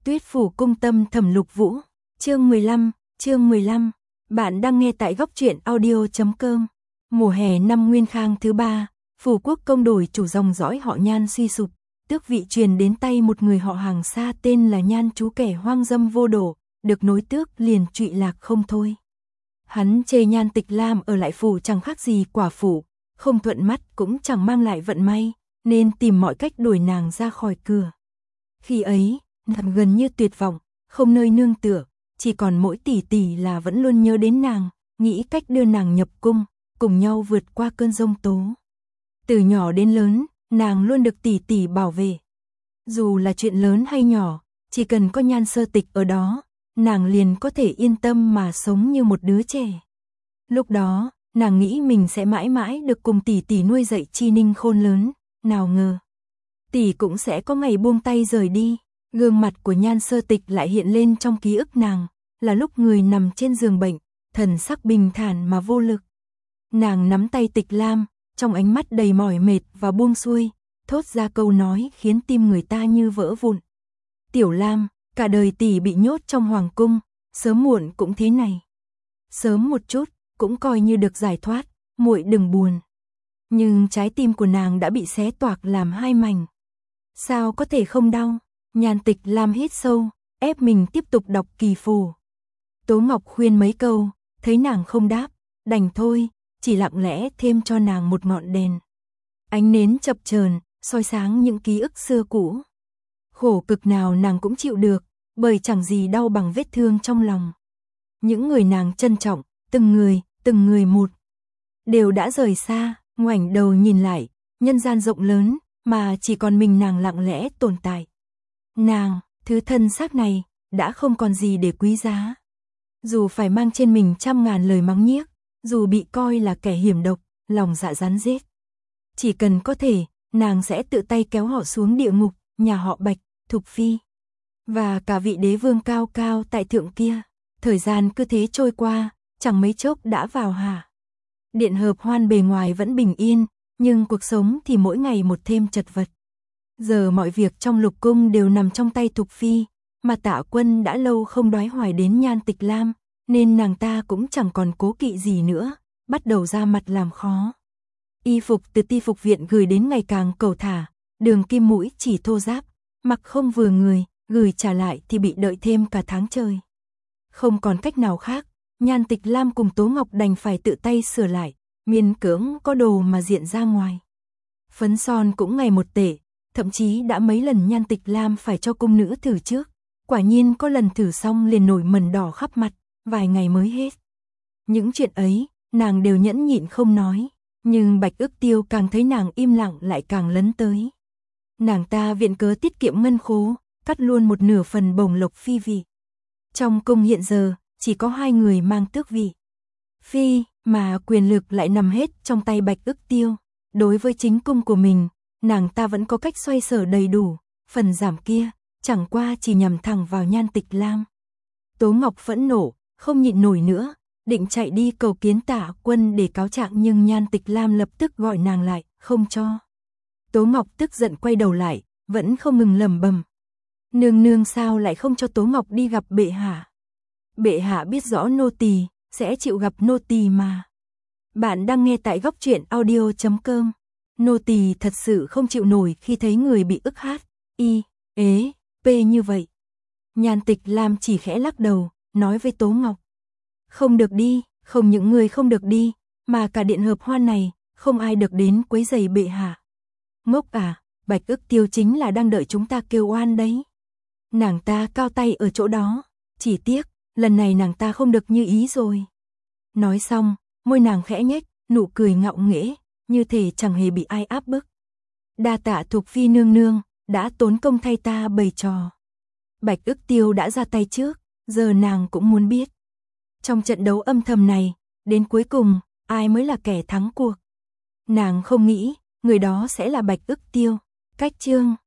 Tuyết phủ cung tâm thẩm Lục Vũ, chương 15, bạn đang nghe tại góc truyện audio.com. Mùa hè năm Nguyên Khang thứ 3, phủ quốc công đổi chủ dòng dõi họ Nhan suy sụp, tước vị truyền đến tay một người họ hàng xa tên là Nhan chú kẻ hoang dâm vô độ, được nối tước liền trụy lạc không thôi. Hắn chê Nhan Tịch Lam ở lại phủ chẳng khác gì quả phụ, không thuận mắt cũng chẳng mang lại vận may, nên tìm mọi cách đuổi nàng ra khỏi cửa. Khi ấy, nàng gần như tuyệt vọng, không nơi nương tựa, chỉ còn mỗi tỷ tỷ là vẫn luôn nhớ đến nàng, nghĩ cách đưa nàng nhập cung, cùng nhau vượt qua cơn giông tố. Từ nhỏ đến lớn, nàng luôn được tỷ tỷ bảo vệ. Dù là chuyện lớn hay nhỏ, chỉ cần có Nhan Sơ Tịch ở đó, nàng liền có thể yên tâm mà sống như một đứa trẻ. Lúc đó, nàng nghĩ mình sẽ mãi mãi được cùng tỷ tỷ nuôi dạy Chi Ninh khôn lớn, nào ngờ tỷ cũng sẽ có ngày buông tay rời đi. Gương mặt của Nhan Sơ Tịch lại hiện lên trong ký ức nàng, là lúc người nằm trên giường bệnh, thần sắc bình thản mà vô lực. Nàng nắm tay Tịch Lam, trong ánh mắt đầy mỏi mệt và buông xuôi, thốt ra câu nói khiến tim người ta như vỡ vụn. Tiểu Lam, cả đời tỷ bị nhốt trong hoàng cung, sớm muộn cũng thế này. Sớm một chút, cũng coi như được giải thoát, muội đừng buồn. Nhưng trái tim của nàng đã bị xé toạc làm hai mảnh. Sao có thể không đau? Nhan Tịch Lam hít sâu, ép mình tiếp tục đọc kỳ phù. Tố Ngọc khuyên mấy câu, thấy nàng không đáp, đành thôi, chỉ lặng lẽ thêm cho nàng một ngọn đèn. Ánh nến chập chờn, soi sáng những ký ức xưa cũ. Khổ cực nào nàng cũng chịu được, bởi chẳng gì đau bằng vết thương trong lòng. Những người nàng trân trọng, từng người một, đều đã rời xa, ngoảnh đầu nhìn lại, nhân gian rộng lớn, mà chỉ còn mình nàng lặng lẽ tồn tại. Nàng, thứ thân xác này, đã không còn gì để quý giá. Dù phải mang trên mình trăm ngàn lời mắng nhiếc, dù bị coi là kẻ hiểm độc, lòng dạ rắn rết. Chỉ cần có thể, nàng sẽ tự tay kéo họ xuống địa ngục, nhà họ Bạch, Thục Phi. Và cả vị đế vương cao cao tại thượng kia. Thời gian cứ thế trôi qua, chẳng mấy chốc đã vào hạ. Điện hợp hoan bề ngoài vẫn bình yên, nhưng cuộc sống thì mỗi ngày một thêm chật vật. Giờ mọi việc trong lục cung đều nằm trong tay Thục Phi, mà Tạ Quân đã lâu không đoái hoài đến Nhan Tịch Lam, nên nàng ta cũng chẳng còn cố kỵ gì nữa, bắt đầu ra mặt làm khó. Y phục từ Ti Phục viện gửi đến ngày càng cầu thả, đường kim mũi chỉ thô ráp, mặc không vừa người, gửi trả lại thì bị đợi thêm cả tháng trời. Không còn cách nào khác, Nhan Tịch Lam cùng Tố Ngọc đành phải tự tay sửa lại, miễn cưỡng có đồ mà diện ra ngoài. Phấn son cũng ngày một tệ, thậm chí đã mấy lần Nhan Tịch Lam phải cho cung nữ thử trước. Quả nhiên có lần thử xong liền nổi mẩn đỏ khắp mặt, vài ngày mới hết. Những chuyện ấy, nàng đều nhẫn nhịn không nói, nhưng Bạch Ức Tiêu càng thấy nàng im lặng lại càng lấn tới. Nàng ta viện cớ tiết kiệm ngân khố, cắt luôn một nửa phần bổng lộc phi vị. Trong cung hiện giờ, chỉ có 2 người mang tước vị phi, mà quyền lực lại nằm hết trong tay Bạch Ức Tiêu. Đối với chính cung của mình, nàng ta vẫn có cách xoay sở đầy đủ, phần giảm kia, chẳng qua chỉ nhằm thẳng vào Nhan Tịch Lam. Tố Ngọc phẫn nộ, không nhịn nổi nữa, định chạy đi cầu kiến Tạ Quân để cáo trạng, nhưng Nhan Tịch Lam lập tức gọi nàng lại, không cho. Tố Ngọc tức giận quay đầu lại, vẫn không ngừng lẩm bẩm. Nương nương sao lại không cho Tố Ngọc đi gặp bệ hạ? Bệ hạ biết rõ nô tỳ sẽ chịu gặp nô tỳ mà. Bạn đang nghe tại góc truyện audio.com. Nô tỳ thật sự không chịu nổi khi thấy người bị ức hát, p như vậy. Nhan Tịch Lam chỉ khẽ lắc đầu, nói với Tố Ngọc. Không được đi, không những người không được đi, mà cả điện hợp hoan này, không ai được đến quấy rầy bệ hạ. Ngốc à, Bạch Ức Tiêu chính là đang đợi chúng ta kêu oan đấy. Nàng ta cao tay ở chỗ đó, chỉ tiếc, lần này nàng ta không được như ý rồi. Nói xong, môi nàng khẽ nhếch, nụ cười ngạo nghễ, như thể chẳng hề bị ai áp bức. Đa tạ Thục Phi nương nương, đã tốn công thay ta bày trò. Bạch Ức Tiêu đã ra tay trước, giờ nàng cũng muốn biết. Trong trận đấu âm thầm này, đến cuối cùng, ai mới là kẻ thắng cuộc? Nàng không nghĩ, người đó sẽ là Bạch Ức Tiêu. Cách chương